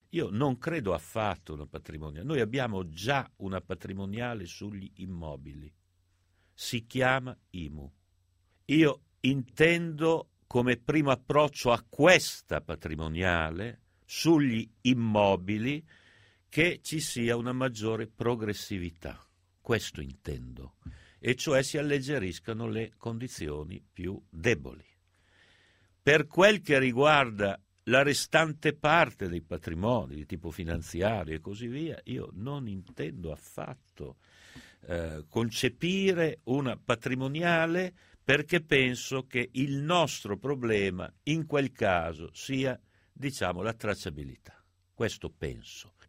Io non credo affatto una patrimoniale. Noi abbiamo già una patrimoniale sugli immobili. Si chiama IMU. Io intendo come primo approccio a questa patrimoniale sugli immobili che ci sia una maggiore progressività. Questo intendo. E cioè si alleggeriscano le condizioni più deboli. Per quel che riguarda la restante parte dei patrimoni di tipo finanziario e così via, io non intendo affatto concepire una patrimoniale, perché penso che il nostro problema in quel caso sia, diciamo, la tracciabilità. Questo penso.